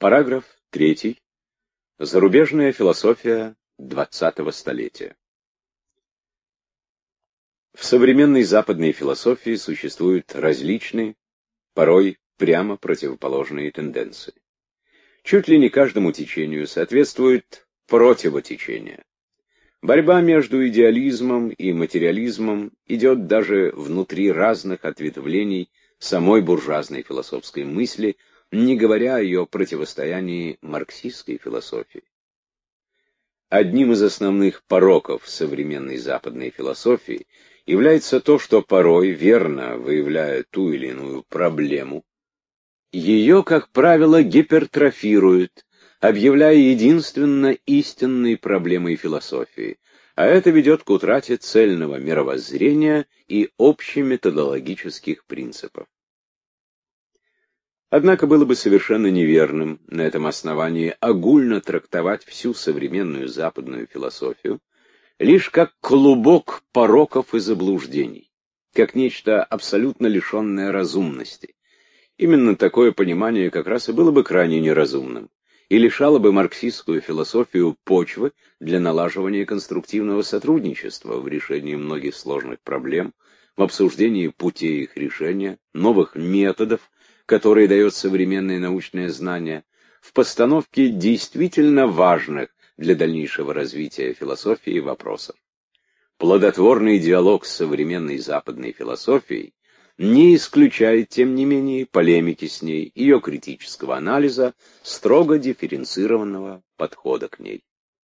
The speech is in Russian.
Параграф 3. Зарубежная философия XX столетия. В современной западной философии существуют различные, порой прямо противоположные тенденции. Чуть ли не каждому течению соответствует противотечение. Борьба между идеализмом и материализмом идет даже внутри разных ответвлений самой буржуазной философской мысли, не говоря о ее противостоянии марксистской философии. Одним из основных пороков современной западной философии является то, что порой, верно выявляя ту или иную проблему, ее, как правило, гипертрофируют, объявляя единственно истинной проблемой философии, а это ведет к утрате цельного мировоззрения и общеметодологических принципов. Однако было бы совершенно неверным на этом основании огульно трактовать всю современную западную философию лишь как клубок пороков и заблуждений, как нечто абсолютно лишенное разумности. Именно такое понимание как раз и было бы крайне неразумным и лишало бы марксистскую философию почвы для налаживания конструктивного сотрудничества в решении многих сложных проблем, в обсуждении путей их решения, новых методов, которые дает современное научное знание, в постановке действительно важных для дальнейшего развития философии вопросов. Плодотворный диалог с современной западной философией не исключает, тем не менее, полемики с ней, ее критического анализа, строго дифференцированного подхода к ней.